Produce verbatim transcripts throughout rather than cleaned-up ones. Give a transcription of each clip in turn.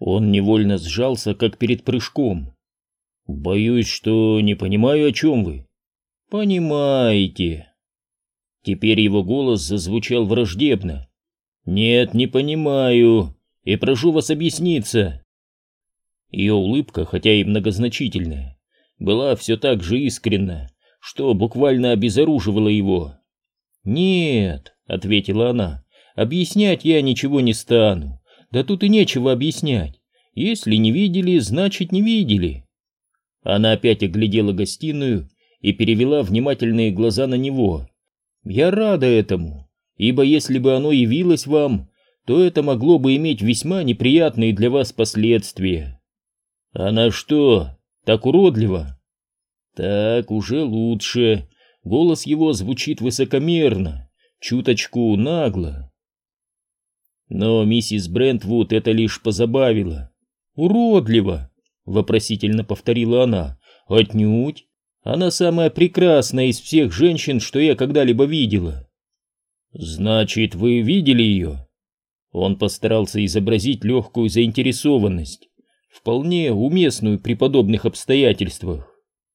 Он невольно сжался, как перед прыжком. «Боюсь, что не понимаю, о чем вы». «Понимаете». Теперь его голос зазвучал враждебно. «Нет, не понимаю, и прошу вас объясниться». Ее улыбка, хотя и многозначительная, была все так же искренна, что буквально обезоруживала его. «Нет», — ответила она, — «объяснять я ничего не стану. Да тут и нечего объяснять. Если не видели, значит не видели». Она опять оглядела гостиную и перевела внимательные глаза на него. «Я рада этому, ибо если бы оно явилось вам, то это могло бы иметь весьма неприятные для вас последствия». «Она что, так уродлива?» «Так уже лучше». Голос его звучит высокомерно, чуточку нагло. Но миссис Брентвуд это лишь позабавило. «Уродливо!» — вопросительно повторила она. «Отнюдь! Она самая прекрасная из всех женщин, что я когда-либо видела». «Значит, вы видели ее?» Он постарался изобразить легкую заинтересованность, вполне уместную при подобных обстоятельствах.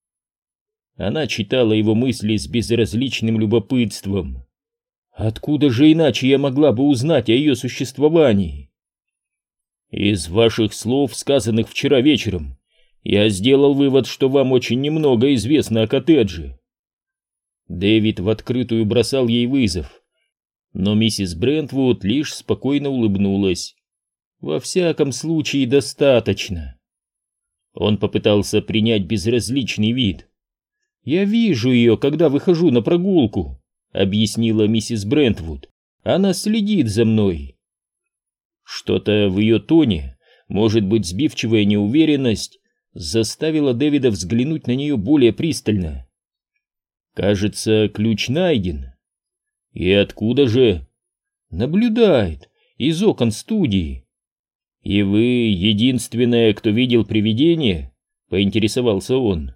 Она читала его мысли с безразличным любопытством. «Откуда же иначе я могла бы узнать о ее существовании?» «Из ваших слов, сказанных вчера вечером, я сделал вывод, что вам очень немного известно о коттедже». Дэвид в открытую бросал ей вызов, но миссис Брентвуд лишь спокойно улыбнулась. «Во всяком случае, достаточно». Он попытался принять безразличный вид. «Я вижу ее, когда выхожу на прогулку», — объяснила миссис Брентвуд. «Она следит за мной». Что-то в ее тоне, может быть, сбивчивая неуверенность, заставила Дэвида взглянуть на нее более пристально. «Кажется, ключ найден». «И откуда же?» «Наблюдает, из окон студии». «И вы единственная, кто видел привидение?» — поинтересовался он.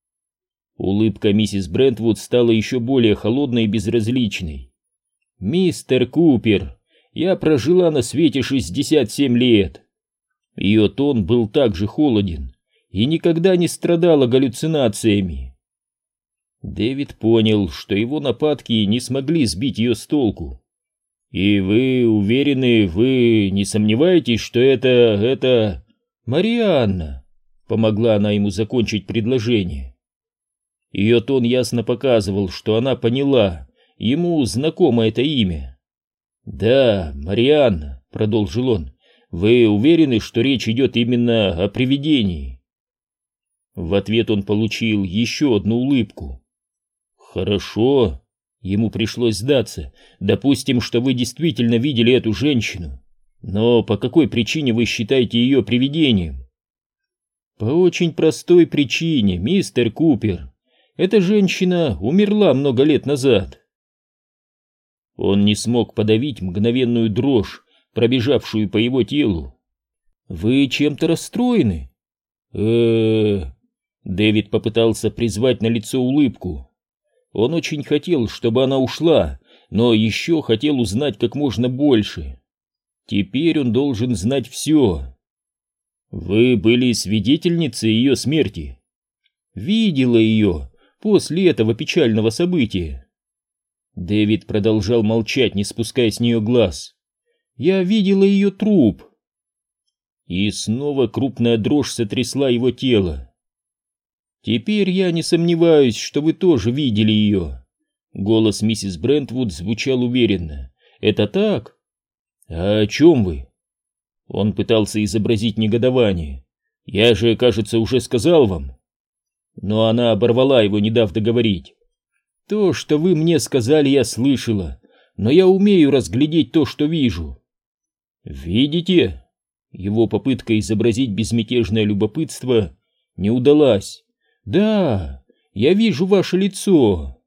Улыбка миссис Брентвуд стала еще более холодной и безразличной. «Мистер Купер, я прожила на свете шестьдесят семь лет». Ее тон был также холоден и никогда не страдала галлюцинациями. Дэвид понял, что его нападки не смогли сбить ее с толку. «И вы уверены, вы не сомневаетесь, что это... это... Марианна?» Помогла она ему закончить предложение. Ее тон ясно показывал, что она поняла, ему знакомо это имя. «Да, Марианна», — продолжил он, — «вы уверены, что речь идет именно о привидении?» В ответ он получил еще одну улыбку. «Хорошо», — ему пришлось сдаться, — «допустим, что вы действительно видели эту женщину. Но по какой причине вы считаете ее привидением?» «По очень простой причине, мистер Купер. Эта женщина умерла много лет назад». Он не смог подавить мгновенную дрожь, пробежавшую по его телу. «Вы чем-то расстроены?» э Дэвид попытался призвать на лицо улыбку. Он очень хотел, чтобы она ушла, но еще хотел узнать как можно больше. Теперь он должен знать все. «Вы были свидетельницей ее смерти?» «Видела ее после этого печального события». Дэвид продолжал молчать, не спуская с нее глаз. «Я видела ее труп». И снова крупная дрожь сотрясла его тело. «Теперь я не сомневаюсь, что вы тоже видели ее». Голос миссис Брентвуд звучал уверенно. «Это так?» «А о чем вы?» Он пытался изобразить негодование. «Я же, кажется, уже сказал вам». Но она оборвала его, не дав договорить. «То, что вы мне сказали, я слышала, но я умею разглядеть то, что вижу». «Видите?» Его попытка изобразить безмятежное любопытство не удалась. «Да, я вижу ваше лицо».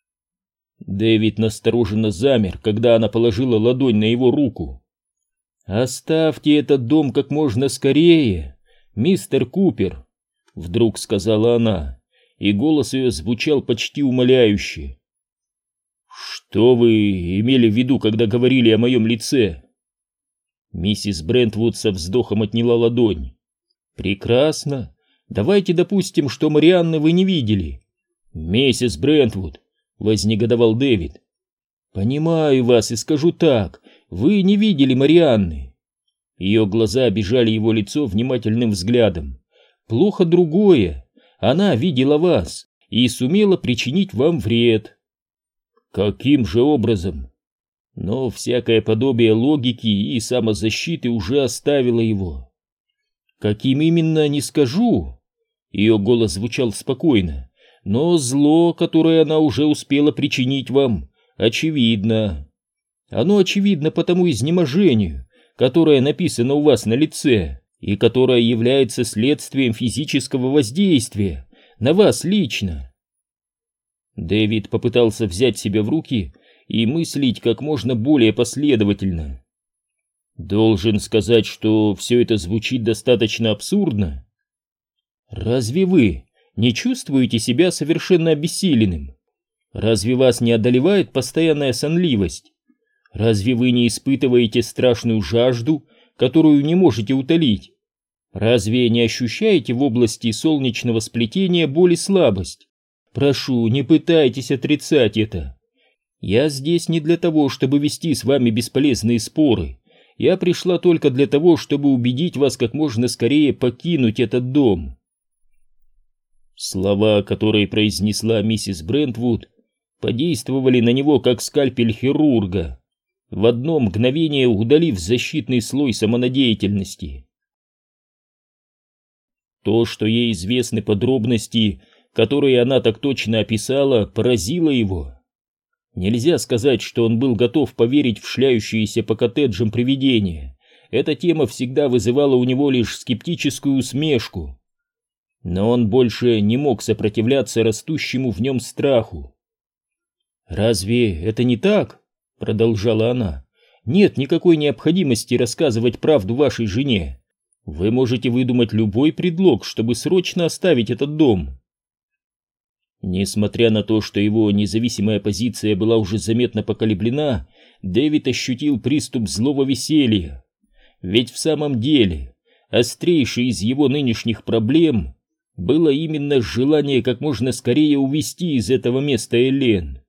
Дэвид настороженно замер, когда она положила ладонь на его руку. «Оставьте этот дом как можно скорее, мистер Купер», — вдруг сказала она, и голос ее звучал почти умоляюще. «Что вы имели в виду, когда говорили о моем лице?» Миссис Брентвуд со вздохом отняла ладонь. Прекрасно. Давайте допустим, что Марианны вы не видели. Миссис Брентвуд, вознегодовал Дэвид. Понимаю вас и скажу так. Вы не видели Марианны. Ее глаза обижали его лицо внимательным взглядом. Плохо другое. Она видела вас и сумела причинить вам вред. Каким же образом? Но всякое подобие логики и самозащиты уже оставило его. Каким именно, не скажу. Ее голос звучал спокойно, но зло, которое она уже успела причинить вам, очевидно. Оно очевидно по тому изнеможению, которое написано у вас на лице и которое является следствием физического воздействия на вас лично. Дэвид попытался взять себя в руки и мыслить как можно более последовательно. Должен сказать, что все это звучит достаточно абсурдно. Разве вы не чувствуете себя совершенно обессиленным? Разве вас не одолевает постоянная сонливость? Разве вы не испытываете страшную жажду, которую не можете утолить? Разве не ощущаете в области солнечного сплетения боль и слабость? Прошу, не пытайтесь отрицать это. Я здесь не для того, чтобы вести с вами бесполезные споры. Я пришла только для того, чтобы убедить вас как можно скорее покинуть этот дом. Слова, которые произнесла миссис Брентвуд, подействовали на него как скальпель хирурга, в одно мгновение удалив защитный слой самонадеятельности. То, что ей известны подробности, которые она так точно описала, поразило его. Нельзя сказать, что он был готов поверить в шляющиеся по коттеджам привидения. Эта тема всегда вызывала у него лишь скептическую усмешку. Но он больше не мог сопротивляться растущему в нем страху. «Разве это не так?» — продолжала она. «Нет никакой необходимости рассказывать правду вашей жене. Вы можете выдумать любой предлог, чтобы срочно оставить этот дом». Несмотря на то, что его независимая позиция была уже заметно поколеблена, Дэвид ощутил приступ злого веселья. Ведь в самом деле острейшей из его нынешних проблем было именно желание как можно скорее увезти из этого места Элен.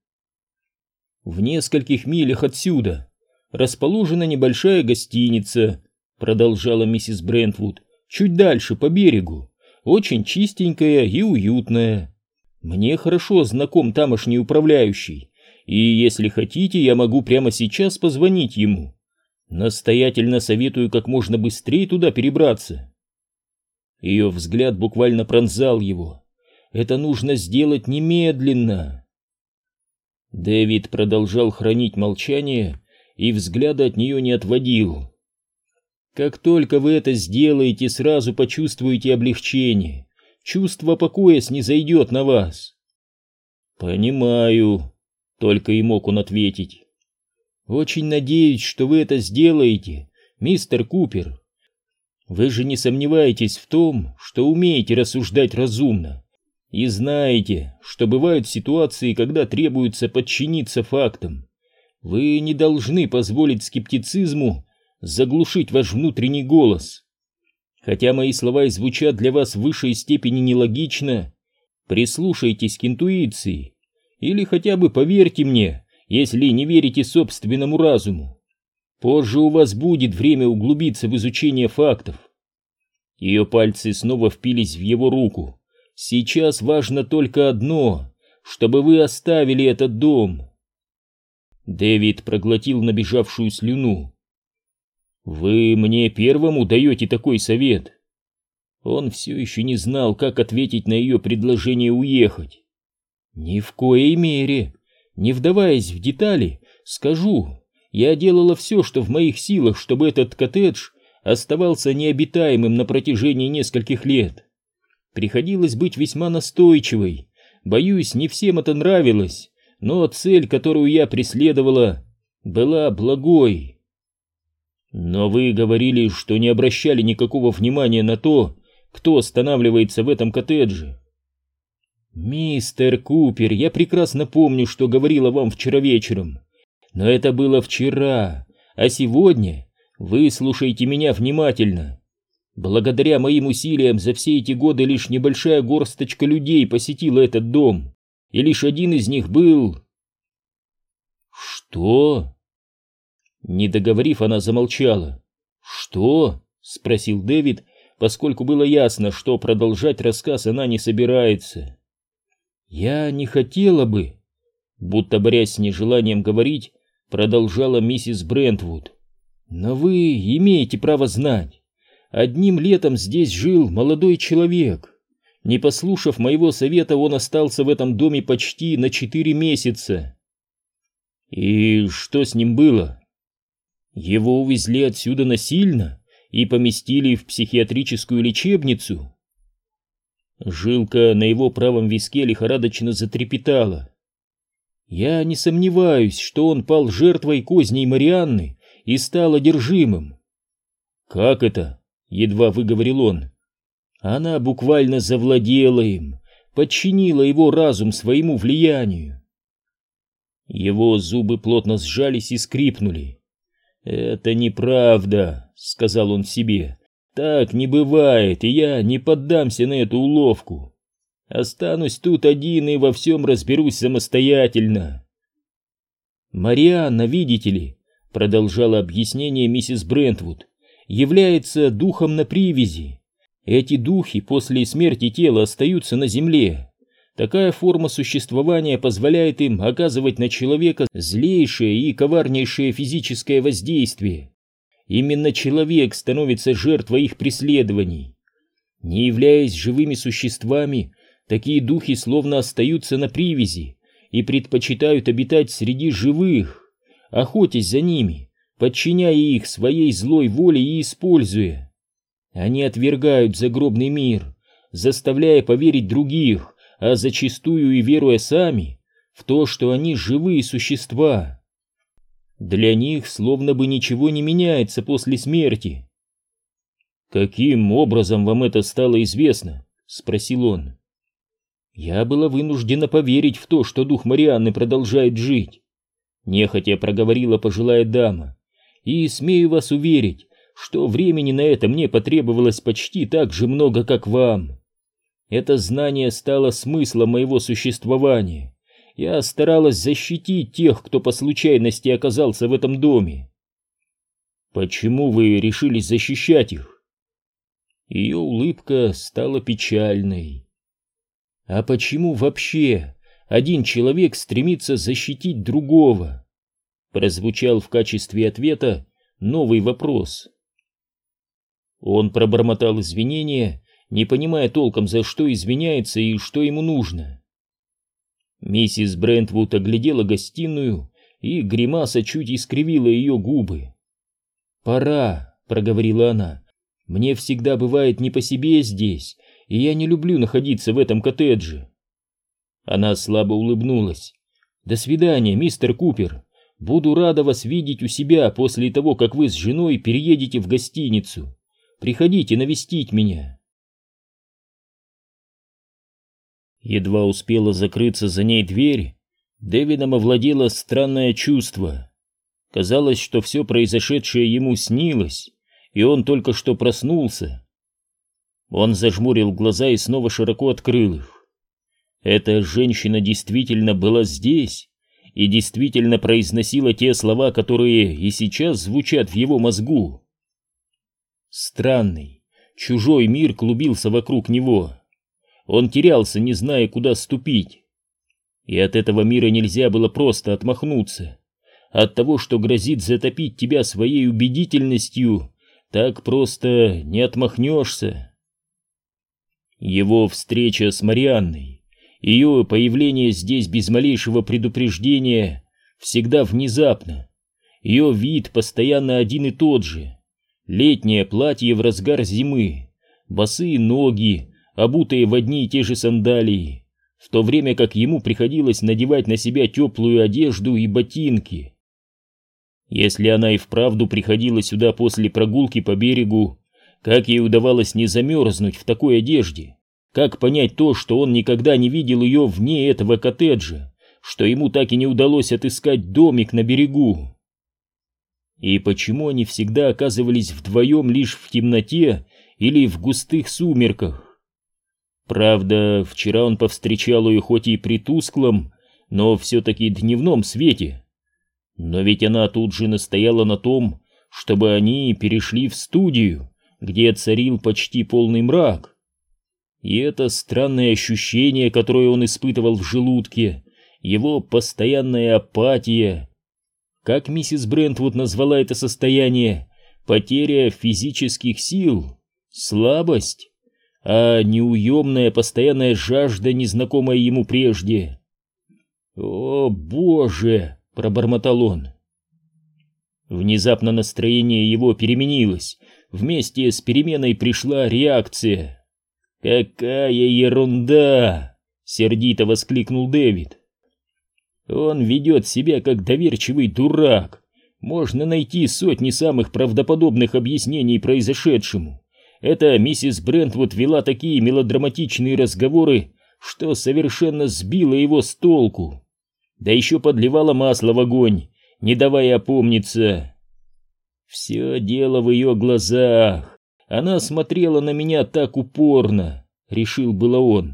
В нескольких милях отсюда расположена небольшая гостиница, продолжала миссис Брентвуд, чуть дальше по берегу, очень чистенькая и уютная. Мне хорошо знаком тамошний управляющий, и если хотите, я могу прямо сейчас позвонить ему. Настоятельно советую как можно быстрее туда перебраться. Ее взгляд буквально пронзал его. Это нужно сделать немедленно. Дэвид продолжал хранить молчание и взгляда от нее не отводил. Как только вы это сделаете, сразу почувствуете облегчение. Чувство покоя снизойдет на вас. Понимаю, только и мог он ответить. Очень надеюсь, что вы это сделаете, мистер Купер. Вы же не сомневаетесь в том, что умеете рассуждать разумно и знаете, что бывают ситуации, когда требуется подчиниться фактам. Вы не должны позволить скептицизму заглушить ваш внутренний голос. Хотя мои слова и звучат для вас в высшей степени нелогично, прислушайтесь к интуиции, или хотя бы поверьте мне, если не верите собственному разуму. Позже у вас будет время углубиться в изучение фактов. Ее пальцы снова впились в его руку. Сейчас важно только одно, чтобы вы оставили этот дом. Дэвид проглотил набежавшую слюну. «Вы мне первому даете такой совет?» Он все еще не знал, как ответить на ее предложение уехать. «Ни в коей мере. Не вдаваясь в детали, скажу, я делала все, что в моих силах, чтобы этот коттедж оставался необитаемым на протяжении нескольких лет. Приходилось быть весьма настойчивой. Боюсь, не всем это нравилось, но цель, которую я преследовала, была благой». «Но вы говорили, что не обращали никакого внимания на то, кто останавливается в этом коттедже». «Мистер Купер, я прекрасно помню, что говорила вам вчера вечером. Но это было вчера, а сегодня Выслушайте меня внимательно. Благодаря моим усилиям за все эти годы лишь небольшая горсточка людей посетила этот дом, и лишь один из них был... Что? Не договорив, она замолчала. Что? Спросил Дэвид, поскольку было ясно, что продолжать рассказ она не собирается. Я не хотела бы, будто борясь с нежеланием говорить, продолжала миссис Брентвуд. Но вы имеете право знать. Одним летом здесь жил молодой человек. Не послушав моего совета, он остался в этом доме почти на четыре месяца. И что с ним было? Его увезли отсюда насильно и поместили в психиатрическую лечебницу. Жилка на его правом виске лихорадочно затрепетала. Я не сомневаюсь, что он пал жертвой козней Марианны и стал одержимым. Как это? Едва выговорил он. Она буквально завладела им, подчинила его разум своему влиянию. Его зубы плотно сжались и скрипнули. «Это неправда», — сказал он себе. «Так не бывает, и я не поддамся на эту уловку. Останусь тут один и во всем разберусь самостоятельно». «Марианна, видите ли», — продолжала объяснение миссис Брентвуд, — «является духом на привязи. Эти духи после смерти тела остаются на земле. Такая форма существования позволяет им оказывать на человека злейшее и коварнейшее физическое воздействие. Именно человек становится жертвой их преследований. Не являясь живыми существами, такие духи словно остаются на привязи и предпочитают обитать среди живых, охотясь за ними, подчиняя их своей злой воле и используя. Они отвергают загробный мир, заставляя поверить других, а зачастую и веруя сами в то, что они живые существа. Для них словно бы ничего не меняется после смерти. «Каким образом вам это стало известно?» — спросил он. «Я была вынуждена поверить в то, что дух Марианны продолжает жить», — нехотя проговорила пожилая дама, «и смею вас уверить, что времени на это мне потребовалось почти так же много, как вам. Это знание стало смыслом моего существования. Я старалась защитить тех, кто по случайности оказался в этом доме». «Почему вы решились защищать их?» Ее улыбка стала печальной. «А почему вообще один человек стремится защитить другого?» Прозвучал в качестве ответа новый вопрос. Он пробормотал извинения, не понимая толком, за что извиняется и что ему нужно. Миссис Брентвуд оглядела гостиную, и гримаса чуть искривила ее губы. «Пора», — проговорила она, — «мне всегда бывает не по себе здесь, и я не люблю находиться в этом коттедже». Она слабо улыбнулась. «До свидания, мистер Купер. Буду рада вас видеть у себя после того, как вы с женой переедете в гостиницу. Приходите навестить меня». Едва успела закрыться за ней дверь, Дэвидом овладело странное чувство. Казалось, что все произошедшее ему снилось, и он только что проснулся. Он зажмурил глаза и снова широко открыл их. Эта женщина действительно была здесь и действительно произносила те слова, которые и сейчас звучат в его мозгу. Странный, чужой мир клубился вокруг него. Он терялся, не зная, куда ступить. И от этого мира нельзя было просто отмахнуться. От того, что грозит затопить тебя своей убедительностью, так просто не отмахнешься. Его встреча с Марианной, ее появление здесь без малейшего предупреждения, всегда внезапно. Ее вид постоянно один и тот же. Летнее платье в разгар зимы, босые ноги, обутые в одни и те же сандалии, в то время как ему приходилось надевать на себя теплую одежду и ботинки. Если она и вправду приходила сюда после прогулки по берегу, как ей удавалось не замерзнуть в такой одежде? Как понять то, что он никогда не видел ее вне этого коттеджа, что ему так и не удалось отыскать домик на берегу? И почему они всегда оказывались вдвоем лишь в темноте или в густых сумерках? Правда, вчера он повстречал ее хоть и при тусклом, но все-таки дневном свете. Но ведь она тут же настояла на том, чтобы они перешли в студию, где царил почти полный мрак. И это странное ощущение, которое он испытывал в желудке, его постоянная апатия. Как миссис Брентвуд назвала это состояние? Потеря физических сил, слабость, а неуемная постоянная жажда, незнакомая ему прежде. «О, Боже!» — пробормотал он. Внезапно настроение его переменилось. Вместе с переменой пришла реакция. «Какая ерунда!» — сердито воскликнул Дэвид. «Он ведет себя как доверчивый дурак. Можно найти сотни самых правдоподобных объяснений произошедшему. Эта миссис Брентвуд вела такие мелодраматичные разговоры, что совершенно сбила его с толку. Да еще подливала масло в огонь, не давая опомниться. Все дело в ее глазах. Она смотрела на меня так упорно», — решил было он.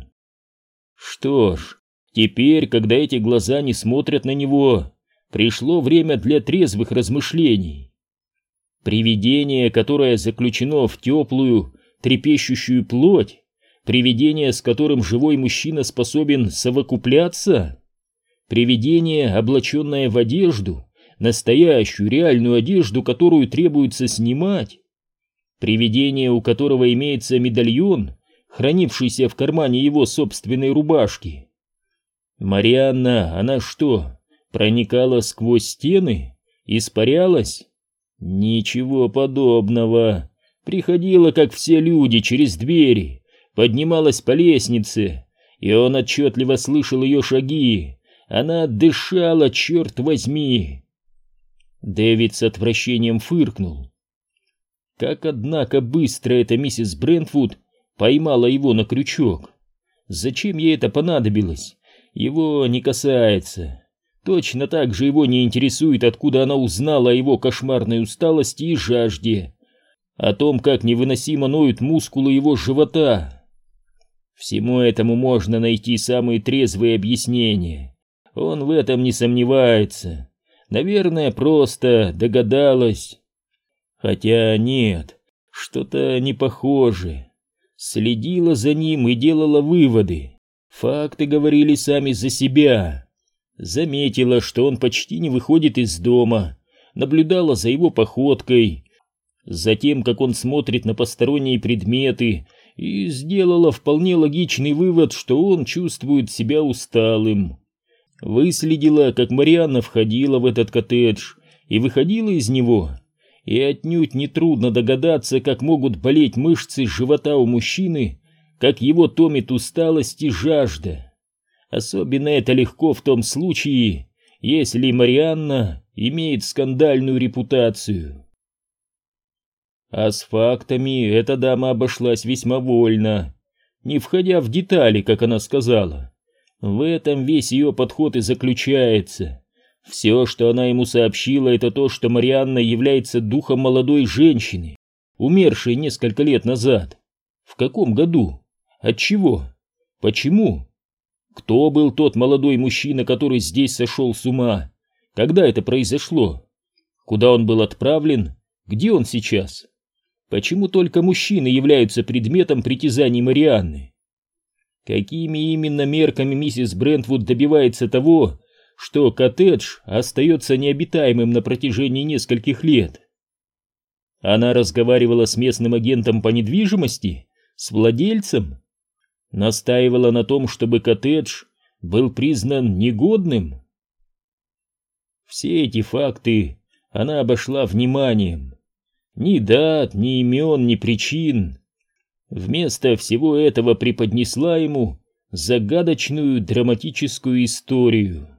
Что ж, теперь, когда эти глаза не смотрят на него, пришло время для трезвых размышлений. Привидение, которое заключено в теплую, трепещущую плоть, привидение, с которым живой мужчина способен совокупляться, привидение, облаченное в одежду, настоящую, реальную одежду, которую требуется снимать, привидение, у которого имеется медальон, хранившийся в кармане его собственной рубашки. Марианна, она что, проникала сквозь стены? Испарялась? Ничего подобного. Приходила, как все люди, через двери, поднималась по лестнице, и он отчетливо слышал ее шаги. Она дышала, черт возьми. Дэвид с отвращением фыркнул. Как, однако, быстро эта миссис Брентвуд поймала его на крючок. Зачем ей это понадобилось? Его не касается. Точно так же его не интересует, откуда она узнала о его кошмарной усталости и жажде, о том, как невыносимо ноют мускулы его живота. Всему этому можно найти самые трезвые объяснения. Он в этом не сомневается. Наверное, просто догадалась. Хотя нет, что-то не похоже. Следила за ним и делала выводы. Факты говорили сами за себя. Заметила, что он почти не выходит из дома, наблюдала за его походкой, за тем, как он смотрит на посторонние предметы, и сделала вполне логичный вывод, что он чувствует себя усталым. Выследила, как Марианна входила в этот коттедж и выходила из него, и отнюдь нетрудно догадаться, как могут болеть мышцы живота у мужчины, как его томит усталость и жажда. Особенно это легко в том случае, если Марианна имеет скандальную репутацию. А с фактами эта дама обошлась весьма вольно, не входя в детали, как она сказала. В этом весь ее подход и заключается. Все, что она ему сообщила, это то, что Марианна является духом молодой женщины, умершей несколько лет назад. В каком году? От чего? Почему? Кто был тот молодой мужчина, который здесь сошел с ума? Когда это произошло? Куда он был отправлен? Где он сейчас? Почему только мужчины являются предметом притязаний Марианны? Какими именно мерками миссис Брентвуд добивается того, что коттедж остается необитаемым на протяжении нескольких лет? Она разговаривала с местным агентом по недвижимости, с владельцем? Настаивала на том, чтобы коттедж был признан негодным? Все эти факты она обошла вниманием. Ни дат, ни имен, ни причин. Вместо всего этого преподнесла ему загадочную драматическую историю.